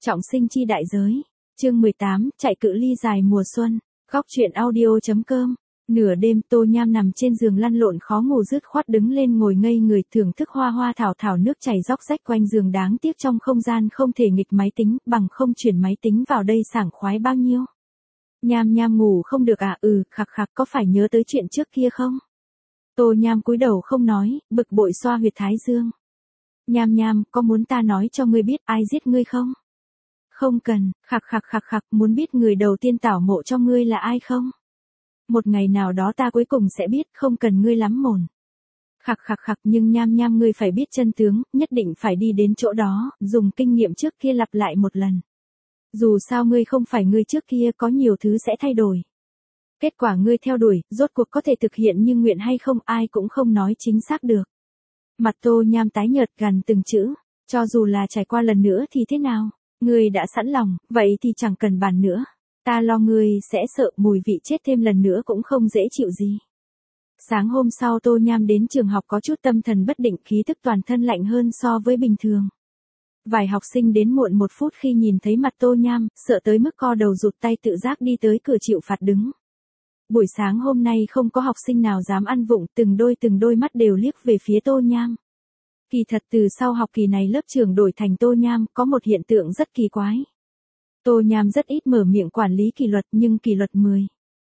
Trọng sinh chi đại giới. Chương 18, chạy cự ly dài mùa xuân. Góc truyện audio.com. Nửa đêm Tô Nham nằm trên giường lăn lộn khó ngủ dứt khoát đứng lên ngồi ngây người thưởng thức hoa hoa thảo thảo nước chảy róc rách quanh giường, đáng tiếc trong không gian không thể nghịch máy tính, bằng không chuyển máy tính vào đây sảng khoái bao nhiêu. Nham Nham ngủ không được à? Khặc khặc, có phải nhớ tới chuyện trước kia không? Tô Nham cúi đầu không nói, bực bội xoa huyệt thái dương. Nham Nham, có muốn ta nói cho ngươi biết ai giết ngươi không? Không cần, khặc khặc khặc khặc, muốn biết người đầu tiên tảo mộ cho ngươi là ai không? Một ngày nào đó ta cuối cùng sẽ biết, không cần ngươi lắm mồm. Khặc khặc khặc, nhưng Nham Nham ngươi phải biết chân tướng, nhất định phải đi đến chỗ đó, dùng kinh nghiệm trước kia lặp lại một lần. Dù sao ngươi không phải ngươi trước kia, có nhiều thứ sẽ thay đổi. Kết quả ngươi theo đuổi, rốt cuộc có thể thực hiện nhưng nguyện hay không ai cũng không nói chính xác được. Mặt Tô Nham tái nhợt gằn từng chữ, cho dù là trải qua lần nữa thì thế nào? Ngươi đã sẵn lòng, vậy thì chẳng cần bàn nữa. Ta lo ngươi sẽ sợ mùi vị chết thêm lần nữa cũng không dễ chịu gì. Sáng hôm sau Tô Nham đến trường học có chút tâm thần bất định, khí thức toàn thân lạnh hơn so với bình thường. Vài học sinh đến muộn 1 phút khi nhìn thấy mặt Tô Nham, sợ tới mức co đầu rụt tay tự giác đi tới cửa chịu phạt đứng. Buổi sáng hôm nay không có học sinh nào dám ăn vụng, từng đôi mắt đều liếc về phía Tô Nham. Kỳ thật từ sau học kỳ này lớp trưởng đổi thành Tô Nham, có một hiện tượng rất kỳ quái. Tô Nham rất ít mở miệng quản lý kỷ luật nhưng kỷ luật 10.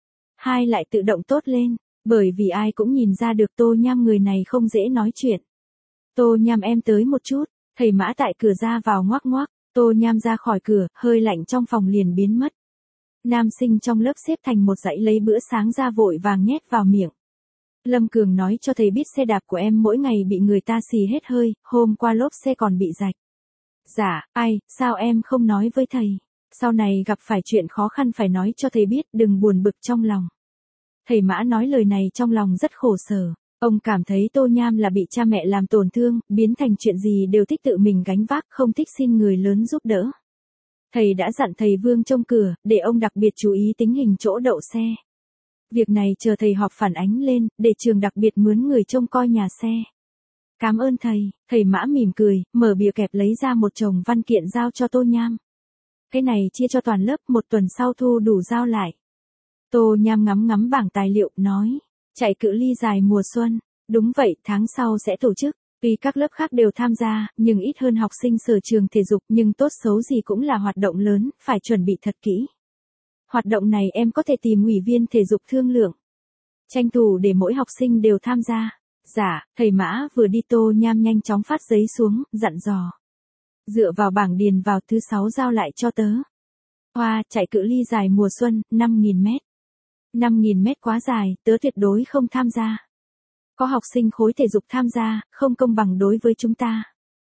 2 lại tự động tốt lên, bởi vì ai cũng nhìn ra được Tô Nham người này không dễ nói chuyện. Tô Nham em tới một chút, thầy Mã tại cửa ra vào ngoác ngoác, Tô Nham ra khỏi cửa, hơi lạnh trong phòng liền biến mất. Nam sinh trong lớp xếp thành một dãy lấy bữa sáng ra vội vàng nhét vào miệng. Lâm Cường nói cho thầy biết xe đạp của em mỗi ngày bị người ta xì hết hơi, hôm qua lốp xe còn bị rạch. Dạ, ai, sao em không nói với thầy? Sau này gặp phải chuyện khó khăn phải nói cho thầy biết, đừng buồn bực trong lòng. Thầy Mã nói lời này trong lòng rất khổ sở. Ông cảm thấy Tô Nham là bị cha mẹ làm tổn thương, biến thành chuyện gì đều thích tự mình gánh vác, không thích xin người lớn giúp đỡ. Thầy đã dặn thầy Vương trông cửa, để ông đặc biệt chú ý tính hình chỗ đậu xe. Việc này chờ thầy họp phản ánh lên, để trường đặc biệt mướn người trông coi nhà xe. Cảm ơn thầy Mã mỉm cười, mở bìa kẹp lấy ra một chồng văn kiện giao cho Tô Nham. Cái này chia cho toàn lớp, 1 tuần sau thu đủ giao lại. Tô Nham ngắm ngắm bảng tài liệu, nói, chạy cự ly dài mùa xuân, đúng vậy, tháng sau sẽ tổ chức. Tuy các lớp khác đều tham gia, nhưng ít hơn học sinh sở trường thể dục, nhưng tốt xấu gì cũng là hoạt động lớn, phải chuẩn bị thật kỹ. Hoạt động này em có thể tìm ủy viên thể dục thương lượng. Tranh thủ để mỗi học sinh đều tham gia. Dạ, thầy Mã vừa đi Tô Nham nhanh chóng phát giấy xuống, dặn dò. Dựa vào bảng điền vào thứ 6 giao lại cho tớ. Hoa, chạy cự ly dài mùa xuân, 5.000 mét. 5.000 mét quá dài, tớ tuyệt đối không tham gia. Có học sinh khối thể dục tham gia, không công bằng đối với chúng ta.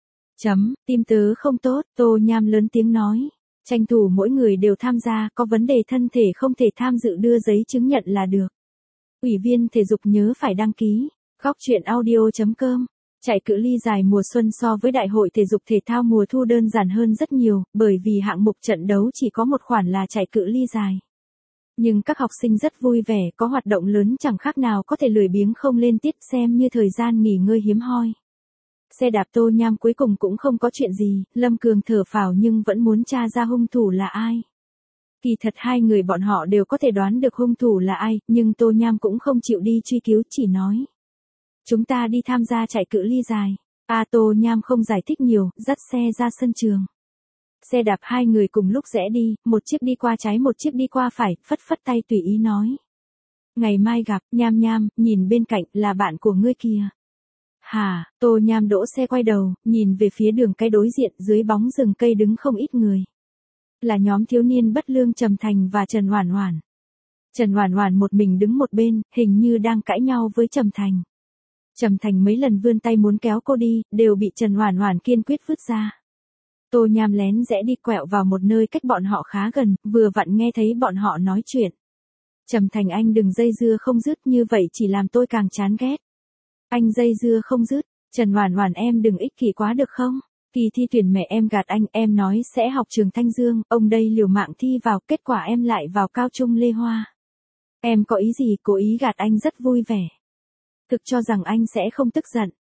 Tim tớ không tốt, Tô Nham lớn tiếng nói. Tranh thủ mỗi người đều tham gia, có vấn đề thân thể không thể tham dự đưa giấy chứng nhận là được. Ủy viên thể dục nhớ phải đăng ký. Góc truyện audio.com. Chạy cự ly dài mùa xuân so với đại hội thể dục thể thao mùa thu đơn giản hơn rất nhiều, bởi vì hạng mục trận đấu chỉ có một khoản là chạy cự ly dài. Nhưng các học sinh rất vui vẻ, có hoạt động lớn chẳng khác nào có thể lười biếng không lên tiết, xem như thời gian nghỉ ngơi hiếm hoi. Xe đạp Tô Nham cuối cùng cũng không có chuyện gì, Lâm Cường thở phào nhưng vẫn muốn tra ra hung thủ là ai. Kỳ thật 2 người bọn họ đều có thể đoán được hung thủ là ai, nhưng Tô Nham cũng không chịu đi truy cứu, chỉ nói. Chúng ta đi tham gia chạy cự ly dài. Tô Nham không giải thích nhiều, dắt xe ra sân trường. Xe đạp 2 người cùng lúc rẽ đi, một chiếc đi qua trái một chiếc đi qua phải, phất phất tay tùy ý nói. Ngày mai gặp, Nham Nham, nhìn bên cạnh là bạn của ngươi kìa. Hả, Tô Nham đỗ xe quay đầu, nhìn về phía đường cái đối diện, dưới bóng rừng cây đứng không ít người. Là nhóm thiếu niên bất lương Trầm Thành và Trần Hoản Hoản. Trần Hoản Hoản một mình đứng một bên, hình như đang cãi nhau với Trầm Thành. Trầm Thành mấy lần vươn tay muốn kéo cô đi, đều bị Trần Hoản Hoản kiên quyết vứt ra. Tô Nham lén rẽ đi quẹo vào một nơi cách bọn họ khá gần, vừa vặn nghe thấy bọn họ nói chuyện. Trầm Thành anh đừng dây dưa không dứt, như vậy chỉ làm tôi càng chán ghét. Anh dây dưa không dứt, Trần Hoản Hoản em đừng ích kỷ quá được không? Kỳ thi tuyển mẹ em gạt anh, em nói sẽ học trường Thanh Dương, ông đây liều mạng thi vào, kết quả em lại vào cao trung Lê Hoa. Em có ý gì, cố ý gạt anh rất vui vẻ. Thực cho rằng anh sẽ không tức giận,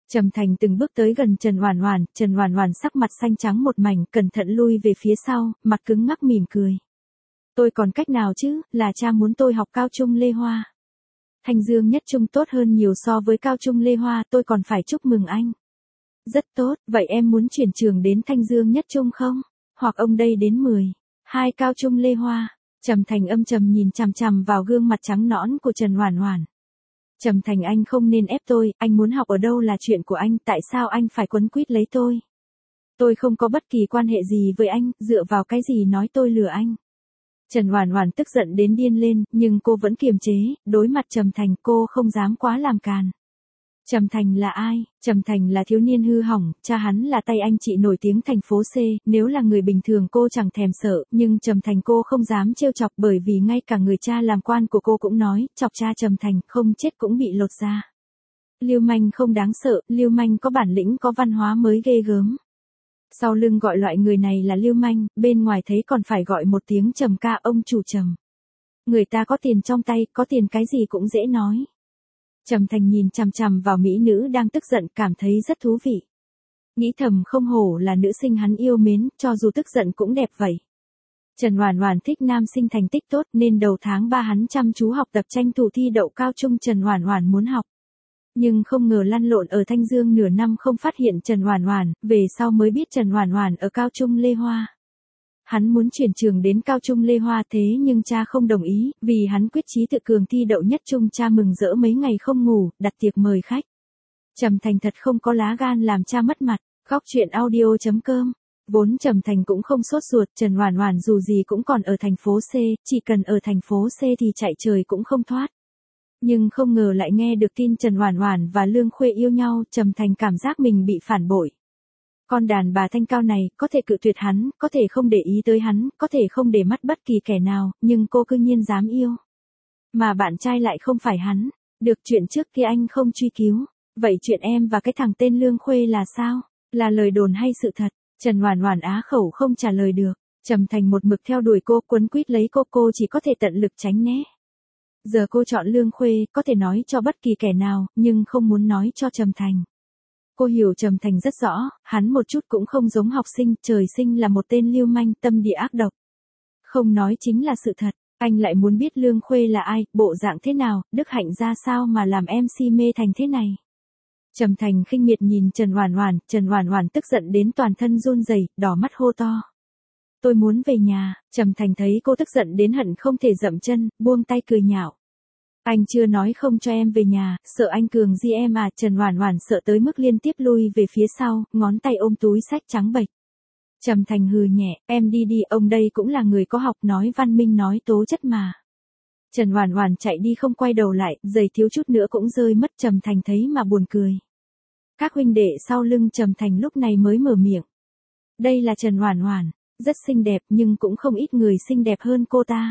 Trầm Thành từng bước tới gần Trần Oản Oản sắc mặt xanh trắng một mảnh, cẩn thận lui về phía sau, mặt cứng ngắc mỉm cười. Tôi còn cách nào chứ, là cha muốn tôi học cao trung Lê Hoa. Thanh Dương nhất trung tốt hơn nhiều so với cao trung Lê Hoa, tôi còn phải chúc mừng anh. Rất tốt, vậy em muốn chuyển trường đến Thanh Dương nhất trung không? Hoặc ông đây đến 12 cao trung Lê Hoa. Trầm Thành âm trầm nhìn chằm chằm vào gương mặt trắng nõn của Trần Oản Oản. Trầm Thành, anh không nên ép tôi, anh muốn học ở đâu là chuyện của anh, tại sao anh phải quấn quýt lấy tôi? Tôi không có bất kỳ quan hệ gì với anh, dựa vào cái gì nói tôi lừa anh? Trần Oản Oản tức giận đến điên lên, nhưng cô vẫn kiềm chế, đối mặt Trầm Thành cô không dám quá làm càn. Trầm Thành là ai? Trầm Thành là thiếu niên hư hỏng, cha hắn là tay anh chị nổi tiếng thành phố C, nếu là người bình thường cô chẳng thèm sợ, nhưng Trầm Thành cô không dám trêu chọc bởi vì ngay cả người cha làm quan của cô cũng nói, chọc cha Trầm Thành không chết cũng bị lột da. Lưu manh không đáng sợ, lưu manh có bản lĩnh có văn hóa mới ghê gớm. Sau lưng gọi loại người này là lưu manh, bên ngoài thấy còn phải gọi một tiếng Trầm ca, ông chủ Trầm. Người ta có tiền trong tay, có tiền cái gì cũng dễ nói. Trầm Thành nhìn chằm chằm vào mỹ nữ đang tức giận, cảm thấy rất thú vị. Nghĩ thầm không hổ là nữ sinh hắn yêu mến, cho dù tức giận cũng đẹp vậy. Trần Oản Oản thích nam sinh thành tích tốt nên đầu tháng 3 hắn chăm chú học tập tranh thủ thi đậu cao trung Trần Oản Oản muốn học. Nhưng không ngờ lăn lộn ở Thanh Dương nửa năm không phát hiện Trần Oản Oản, về sau mới biết Trần Oản Oản ở cao trung Lê Hoa. Hắn muốn chuyển trường đến cao trung Lê Hoa thế nhưng cha không đồng ý, vì hắn quyết chí tự cường thi đậu nhất trung, cha mừng rỡ mấy ngày không ngủ, đặt tiệc mời khách. Trầm Thành thật không có lá gan làm cha mất mặt. Góc truyện audio.com. Vốn Trầm Thành cũng không sốt ruột, Trần Oản Oản dù gì cũng còn ở thành phố C, chỉ cần ở thành phố C thì chạy trời cũng không thoát. Nhưng không ngờ lại nghe được tin Trần Oản Oản và Lương Khuê yêu nhau, Trầm Thành cảm giác mình bị phản bội. Con đàn bà thanh cao này, có thể cự tuyệt hắn, có thể không để ý tới hắn, có thể không để mắt bất kỳ kẻ nào, nhưng cô cư nhiên dám yêu. Mà bạn trai lại không phải hắn. Được, chuyện trước kia anh không truy cứu. Vậy chuyện em và cái thằng tên Lương Khuê là sao? Là lời đồn hay sự thật? Trần Oản Oản á khẩu không trả lời được. Trầm Thành một mực theo đuổi cô, quấn quýt lấy cô chỉ có thể tận lực tránh né. Giờ cô chọn Lương Khuê, có thể nói cho bất kỳ kẻ nào, nhưng không muốn nói cho Trầm Thành. Cô hiểu Trầm Thành rất rõ, hắn một chút cũng không giống học sinh, trời sinh là một tên lưu manh, tâm địa ác độc. Không nói chính là sự thật, anh lại muốn biết Lương Khuê là ai, bộ dạng thế nào, đức hạnh ra sao mà làm em si mê thành thế này. Trầm Thành khinh miệt nhìn Trần Oản Oản tức giận đến toàn thân run rẩy, đỏ mắt hô to. Tôi muốn về nhà. Trầm Thành thấy cô tức giận đến hận không thể dậm chân, buông tay cười nhạo. Anh chưa nói không cho em về nhà, sợ anh cường gì em à? Trần Oản Oản sợ tới mức liên tiếp lui về phía sau, ngón tay ôm túi xách trắng bệch. Trầm Thành hừ nhẹ, em đi đi, ông đây cũng là người có học, nói văn minh nói tố chất mà. Trần Oản Oản chạy đi không quay đầu lại, giày thiếu chút nữa cũng rơi mất. Trầm Thành thấy mà buồn cười. Các huynh đệ sau lưng Trầm Thành lúc này mới mở miệng. Đây là Trần Oản Oản, rất xinh đẹp nhưng cũng không ít người xinh đẹp hơn cô ta.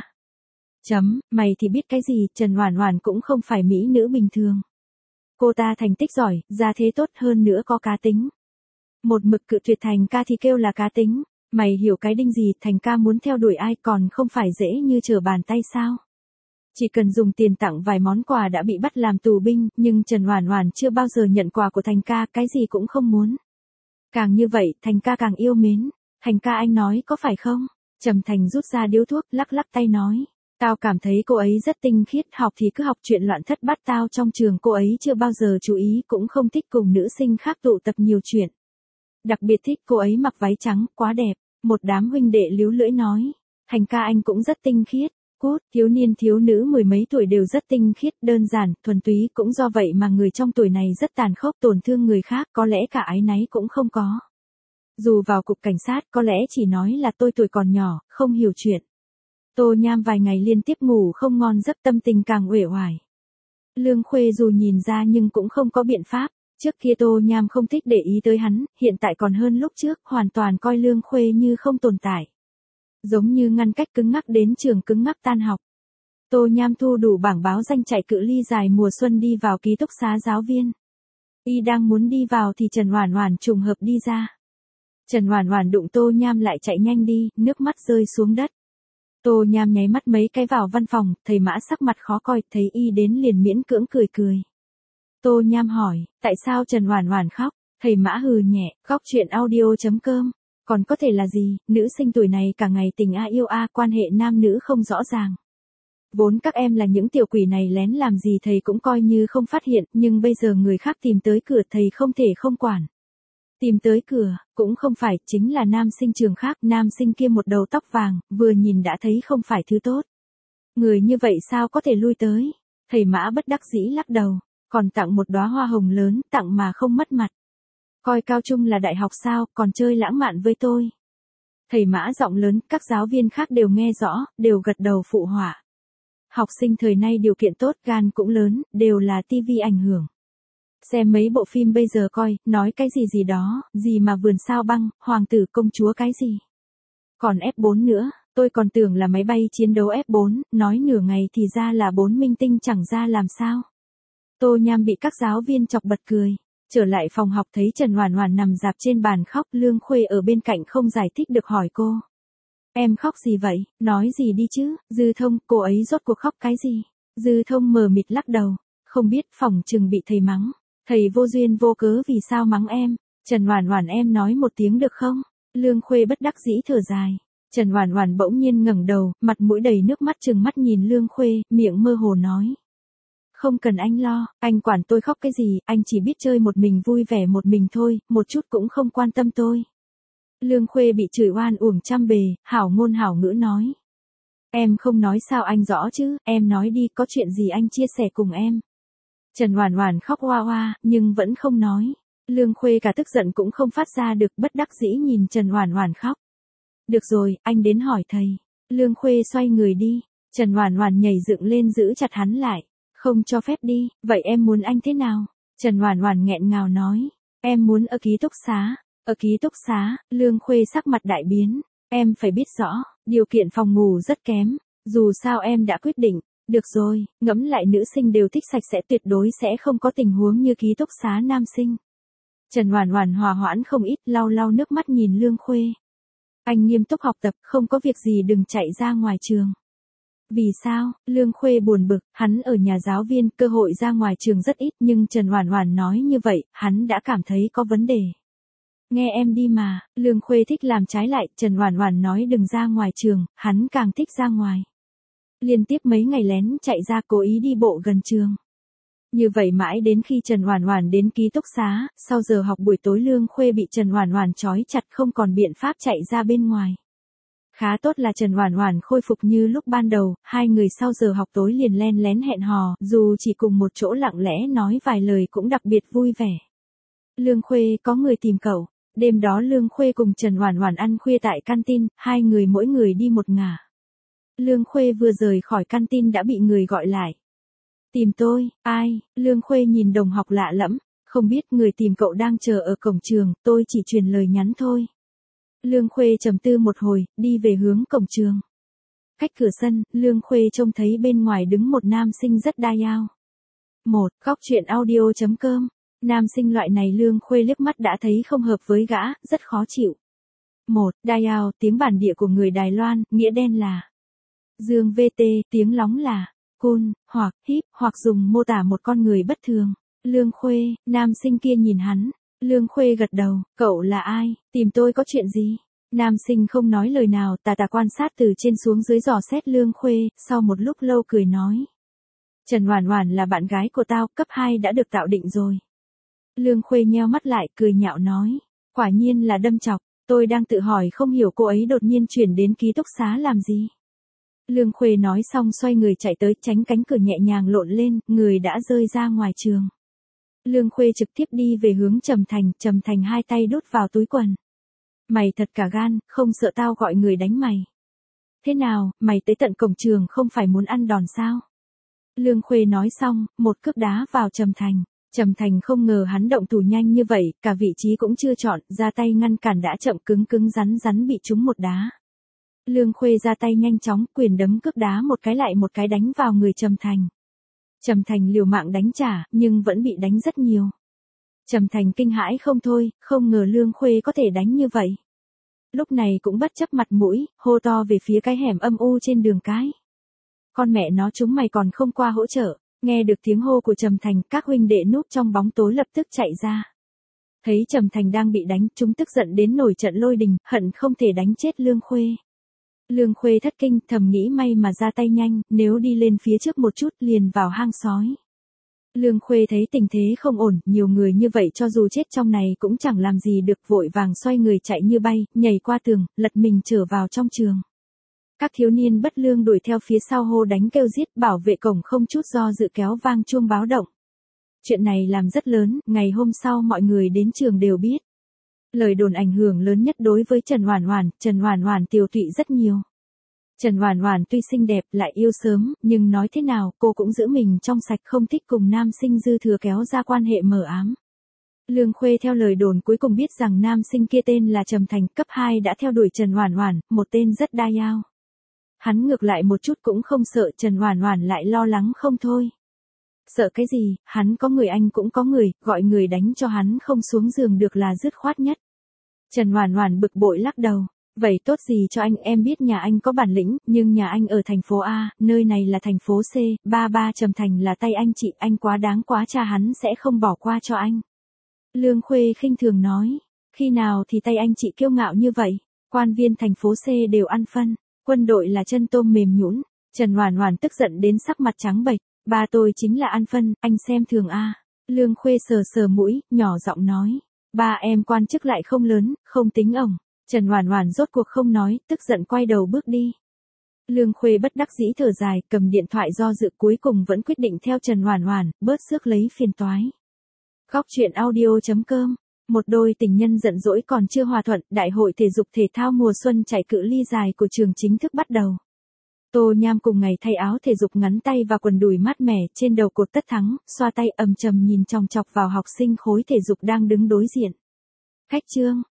Mày thì biết cái gì, Trần Oản Oản cũng không phải mỹ nữ bình thường. Cô ta thành tích giỏi, gia thế tốt hơn nữa có cá tính. Một mực cự tuyệt Thành ca thì kêu là cá tính, mày hiểu cái đinh gì, Thành ca muốn theo đuổi ai còn không phải dễ như trở bàn tay sao? Chỉ cần dùng tiền tặng vài món quà đã bị bắt làm tù binh, nhưng Trần Oản Oản chưa bao giờ nhận quà của Thành ca, cái gì cũng không muốn. Càng như vậy, Thành ca càng yêu mến. Thành ca anh nói có phải không? Trầm Thành rút ra điếu thuốc, lắc lắc tay nói. Tao cảm thấy cô ấy rất tinh khiết, học thì cứ học, chuyện loạn thất bát tao trong trường cô ấy chưa bao giờ chú ý, cũng không thích cùng nữ sinh khác tụ tập nhiều chuyện. Đặc biệt thích cô ấy mặc váy trắng, quá đẹp. Một đám huynh đệ líu lưỡi nói. Thành ca anh cũng rất tinh khiết. Cút, thiếu niên thiếu nữ mười mấy tuổi đều rất tinh khiết, đơn giản, thuần túy, cũng do vậy mà người trong tuổi này rất tàn khốc, tổn thương người khác, có lẽ cả áy náy cũng không có. Dù vào cục cảnh sát, có lẽ chỉ nói là tôi tuổi còn nhỏ, không hiểu chuyện. Tô Nham vài ngày liên tiếp ngủ không ngon giấc, tâm tình càng uể oải. Lương Khuê dù nhìn ra nhưng cũng không có biện pháp. Trước kia Tô Nham không thích để ý tới hắn, hiện tại còn hơn lúc trước, hoàn toàn coi Lương Khuê như không tồn tại. Giống như ngăn cách cứng ngắc đến trường cứng ngắc tan học. Tô Nham thu đủ bảng báo danh chạy cự ly dài mùa xuân đi vào ký túc xá giáo viên. Y đang muốn đi vào thì Trần Oản Oản trùng hợp đi ra. Trần Oản Oản đụng Tô Nham lại chạy nhanh đi, nước mắt rơi xuống đất. Tô Nham nháy mắt mấy cái vào văn phòng, thầy Mã sắc mặt khó coi, thấy Y đến liền miễn cưỡng cười cười. Tô Nham hỏi, tại sao Trần Oản Oản khóc? Thầy Mã hừ nhẹ, khóc chuyện audio.com. Còn có thể là gì, nữ sinh tuổi này cả ngày tình a yêu a, quan hệ nam nữ không rõ ràng. Vốn các em là những tiểu quỷ này lén làm gì thầy cũng coi như không phát hiện, nhưng bây giờ người khác tìm tới cửa thầy không thể không quản. Tìm tới cửa, cũng không phải, chính là nam sinh trường khác, nam sinh kia một đầu tóc vàng, vừa nhìn đã thấy không phải thứ tốt. Người như vậy sao có thể lui tới? Thầy Mã bất đắc dĩ lắc đầu, còn tặng một đóa hoa hồng lớn, tặng mà không mất mặt. Coi cao trung là đại học sao, còn chơi lãng mạn với tôi. Thầy Mã giọng lớn, các giáo viên khác đều nghe rõ, đều gật đầu phụ họa. Học sinh thời nay điều kiện tốt, gan cũng lớn, đều là tivi ảnh hưởng. Xem mấy bộ phim bây giờ coi, nói cái gì gì đó, gì mà vườn sao băng, hoàng tử công chúa cái gì. Còn F4 nữa, tôi còn tưởng là máy bay chiến đấu F4, nói nửa ngày thì ra là 4 minh tinh chẳng ra làm sao. Tô Nham bị các giáo viên chọc bật cười. Trở lại phòng học thấy Trần Oản Oản nằm rạp trên bàn khóc, Lương Khuê ở bên cạnh không giải thích được hỏi cô. Em khóc gì vậy, nói gì đi chứ, Dư Thông, cô ấy rốt cuộc khóc cái gì? Dư Thông mờ mịt lắc đầu, không biết, phỏng chừng bị thầy mắng. Thầy vô duyên vô cớ vì sao mắng em? Trần Oản Oản em nói một tiếng được không? Lương Khuê bất đắc dĩ thở dài. Trần Oản Oản bỗng nhiên ngẩng đầu, mặt mũi đầy nước mắt trừng mắt nhìn Lương Khuê, miệng mơ hồ nói. Không cần anh lo, anh quản tôi khóc cái gì, anh chỉ biết chơi một mình vui vẻ một mình thôi, một chút cũng không quan tâm tôi. Lương Khuê bị chửi oan uổng trăm bề, hảo ngôn hảo ngữ nói. Em không nói sao anh rõ chứ, em nói đi, có chuyện gì anh chia sẻ cùng em. Trần Oản Oản khóc oa oa, nhưng vẫn không nói. Lương Khuê cả tức giận cũng không phát ra được, bất đắc dĩ nhìn Trần Oản Oản khóc. Được rồi, anh đến hỏi thầy. Lương Khuê xoay người đi, Trần Oản Oản nhảy dựng lên giữ chặt hắn lại. Không cho phép đi, vậy em muốn anh thế nào? Trần Oản Oản nghẹn ngào nói, em muốn ở ký túc xá. Ở ký túc xá, Lương Khuê sắc mặt đại biến, em phải biết rõ, điều kiện phòng ngủ rất kém, dù sao em đã quyết định, được rồi, ngẫm lại nữ sinh đều thích sạch sẽ, tuyệt đối sẽ không có tình huống như ký túc xá nam sinh. Trần Oản Oản hòa hoãn không ít, lau lau nước mắt nhìn Lương Khuê. Anh nghiêm túc học tập, không có việc gì đừng chạy ra ngoài trường. Vì sao? Lương Khuê buồn bực, hắn ở nhà giáo viên, cơ hội ra ngoài trường rất ít, nhưng Trần Oản Oản nói như vậy, hắn đã cảm thấy có vấn đề. Nghe em đi mà, Lương Khuê thích làm trái lại, Trần Oản Oản nói đừng ra ngoài trường, hắn càng thích ra ngoài. Liên tiếp mấy ngày lén chạy ra cố ý đi bộ gần trường. Như vậy mãi đến khi Trần Oản Oản đến ký túc xá, sau giờ học buổi tối Lương Khuê bị Trần Oản Oản trói chặt không còn biện pháp chạy ra bên ngoài. Khá tốt là Trần Oản Oản khôi phục như lúc ban đầu, hai người sau giờ học tối liền len lén hẹn hò, dù chỉ cùng một chỗ lặng lẽ nói vài lời cũng đặc biệt vui vẻ. Lương Khuê có người tìm cậu. Đêm đó Lương Khuê cùng Trần Oản Oản ăn khuya tại canteen, hai người mỗi người đi một ngả. Lương Khuê vừa rời khỏi canteen đã bị người gọi lại. Tìm tôi, ai? Lương Khuê nhìn đồng học lạ lẫm, không biết người tìm cậu đang chờ ở cổng trường, tôi chỉ truyền lời nhắn thôi. Lương Khuê trầm tư một hồi, đi về hướng cổng trường. Cách cửa sân, Lương Khuê trông thấy bên ngoài đứng một nam sinh rất đa dao. Khóc chuyện audio.com. Nam sinh loại này Lương Khuê liếc mắt đã thấy không hợp với gã, rất khó chịu. Đa dao, tiếng bản địa của người Đài Loan, nghĩa đen là Dương VT, tiếng lóng là cool, hoặc hip, hoặc dùng mô tả một con người bất thường. Lương Khuê, nam sinh kia nhìn hắn. Lương Khuê gật đầu, cậu là ai, tìm tôi có chuyện gì? Nam sinh không nói lời nào, tà quan sát từ trên xuống dưới dò xét Lương Khuê, sau một lúc lâu cười nói. Trần Oản Oản là bạn gái của tao, cấp 2 đã được tạo định rồi. Lương Khuê nheo mắt lại, cười nhạo nói. Quả nhiên là đâm chọc, tôi đang tự hỏi không hiểu cô ấy đột nhiên chuyển đến ký túc xá làm gì. Lương Khuê nói xong xoay người chạy tới, tránh cánh cửa nhẹ nhàng lộn lên, người đã rơi ra ngoài trường. Lương Khuê trực tiếp đi về hướng Trầm Thành hai tay đút vào túi quần. Mày thật cả gan, không sợ tao gọi người đánh mày. Thế nào, mày tới tận cổng trường không phải muốn ăn đòn sao? Lương Khuê nói xong, một cước đá vào Trầm Thành. Trầm Thành không ngờ hắn động thủ nhanh như vậy, cả vị trí cũng chưa chọn, ra tay ngăn cản đã chậm, cứng rắn bị trúng một đá. Lương Khuê ra tay nhanh chóng, quyền đấm cước đá một cái lại một cái đánh vào người Trầm Thành. Trầm Thành liều mạng đánh trả, nhưng vẫn bị đánh rất nhiều. Trầm Thành kinh hãi không thôi, không ngờ Lương Khuê có thể đánh như vậy. Lúc này cũng bất chấp mặt mũi, hô to về phía cái hẻm âm u trên đường cái. Con mẹ nó chúng mày còn không qua hỗ trợ, Nghe được tiếng hô của Trầm Thành, các huynh đệ núp trong bóng tối lập tức chạy ra. Thấy Trầm Thành đang bị đánh, chúng tức giận đến nổi trận lôi đình, hận không thể đánh chết Lương Khuê. Lương Khuê thất kinh, thầm nghĩ may mà ra tay nhanh, nếu đi lên phía trước một chút liền vào hang sói. Lương Khuê thấy tình thế không ổn, nhiều người như vậy cho dù chết trong này cũng chẳng làm gì được, vội vàng xoay người chạy như bay, nhảy qua tường, lật mình trở vào trong trường. Các thiếu niên bất lương đuổi theo phía sau hô đánh kêu giết, bảo vệ cổng không chút do dự kéo vang chuông báo động. Chuyện này làm rất lớn, ngày hôm sau mọi người đến trường đều biết. Lời đồn ảnh hưởng lớn nhất đối với Trần Hoản Hoản tiều tụy rất nhiều. Trần Hoản Hoản tuy xinh đẹp lại yêu sớm, nhưng nói thế nào cô cũng giữ mình trong sạch, không thích cùng nam sinh dư thừa kéo ra quan hệ mờ ám. Lương Khuê theo lời đồn cuối cùng biết rằng nam sinh kia tên là Trầm Thành, cấp 2 đã theo đuổi Trần Hoản Hoản, một tên rất đa dao. Hắn ngược lại một chút cũng không sợ, Trần Hoản Hoản lại lo lắng không thôi. Sợ cái gì, hắn có người anh cũng có người, gọi người đánh cho hắn không xuống giường được là dứt khoát nhất. Trần Hoản Hoản bực bội lắc đầu. Vậy tốt gì cho anh, em biết nhà anh có bản lĩnh, nhưng nhà anh ở thành phố A, nơi này là thành phố C, ba Trầm Thành là tay anh chị, anh quá đáng quá, cha hắn sẽ không bỏ qua cho anh. Lương Khuê khinh thường nói, khi nào thì tay anh chị kiêu ngạo như vậy, quan viên thành phố C đều ăn phân, quân đội là chân tôm mềm nhũn. Trần Hoản Hoản tức giận đến sắc mặt trắng bệch, ba tôi chính là ăn phân, anh xem thường A. Lương Khuê sờ sờ mũi, nhỏ giọng nói, ba em quan chức lại không lớn, không tính ổng. Trần Hoản Hoản rốt cuộc không nói, tức giận quay đầu bước đi. Lương Khuê bất đắc dĩ thở dài, cầm điện thoại do dự, cuối cùng vẫn quyết định theo Trần Hoản Hoản, bớt rước lấy phiền toái. Góc truyện audio.com. Một đôi tình nhân giận dỗi còn chưa hòa thuận, đại hội thể dục thể thao mùa xuân chạy cự ly dài của trường chính thức bắt đầu. Tô Nham cùng ngày thay áo thể dục ngắn tay và quần đùi mát mẻ, trên đầu cột tất thắng, xoa tay ầm trầm nhìn chòng chọc vào học sinh khối thể dục đang đứng đối diện. Khách trương.